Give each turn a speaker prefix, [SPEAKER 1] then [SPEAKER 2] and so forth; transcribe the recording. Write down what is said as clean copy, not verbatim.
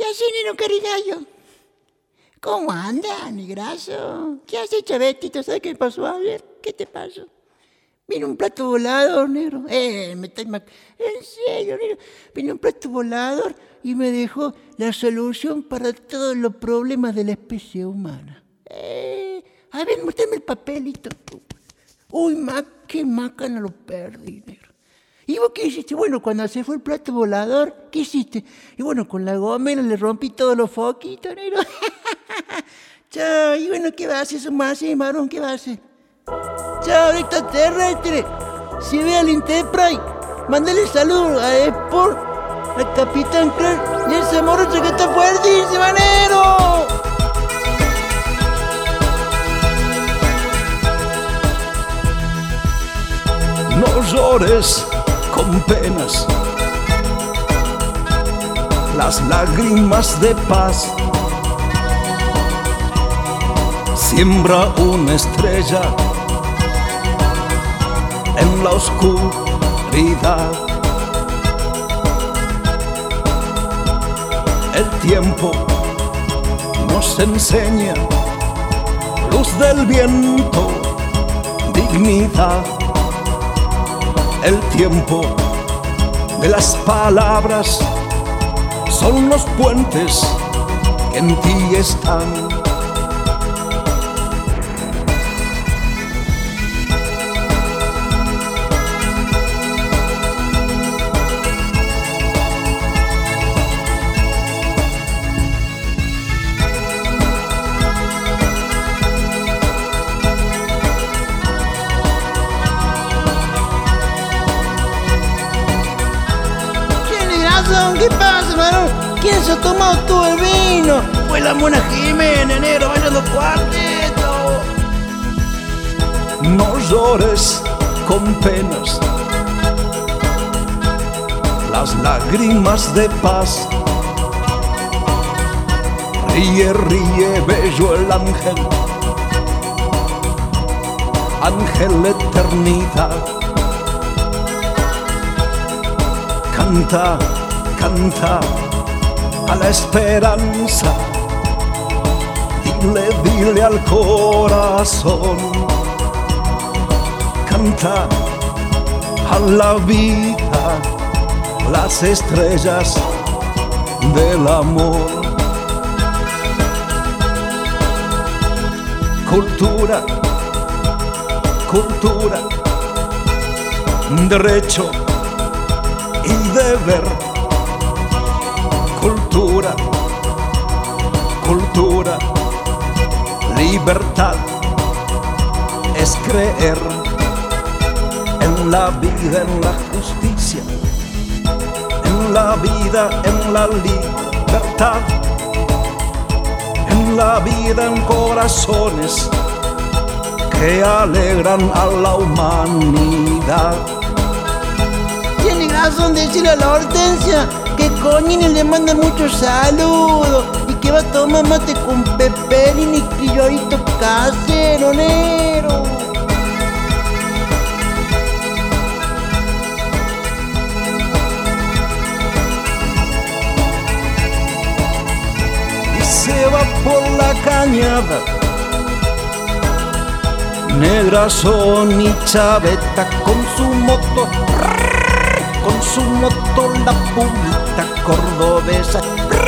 [SPEAKER 1] haces, neno cariñayo? ¿Cómo anda, negrazo? ¿Qué haces, chavetito? ¿Sabes qué me pasó ayer? ¿Qué te pasó? Vino un plato volador, negro. En serio, negro. Vino un plato volador y me dejó la solución para todos los problemas de la especie humana. A ver, muéstrame el papelito. Uy, qué mácana lo perdí, negro. ¿Y vos qué hiciste? Bueno, cuando se fue el plato volador, ¿qué hiciste? Y bueno, con la gomera le rompí todos los foquitos, negro. Chao, y bueno, ¿qué va a hacer eso más, marón? ¿Qué va a hacer? Chao, extraterrestre. Si ve al Enterprise, mándale saludos a Sport, al Capitán Clark y a ese morocho que está fuertísimo, manero.
[SPEAKER 2] No llores con penas, las lágrimas de paz. Siembra una estrella en la oscuridad. El tiempo nos enseña luz del viento, dignidad. El tiempo de las palabras son los puentes que en ti están.
[SPEAKER 1] ¿Qué pasa, varón? ¿Quién se ha tomado todo el vino? Fue la Mona Jiménez, negro, bailando cuarteto.
[SPEAKER 2] No llores con penas, las lágrimas de paz. Ríe, ríe, bello el ángel, ángel eternidad. Canta, canta a la esperanza, dile, dile al corazón. Canta a la vida, las estrellas del amor. Cultura, cultura, derecho y deber. Cultura, cultura, libertad es creer en la vida, en la justicia, en la vida, en la libertad, en la vida, en corazones que alegran a la humanidad.
[SPEAKER 1] Tiene razón de decirle a la Hortensia que Coñini le manda muchos saludos y que va a tomar mate con peperín y criollito casero, negro.
[SPEAKER 2] Y se va por la cañada, Negra Sony Chaveta con su moto, la pulita cordobesa.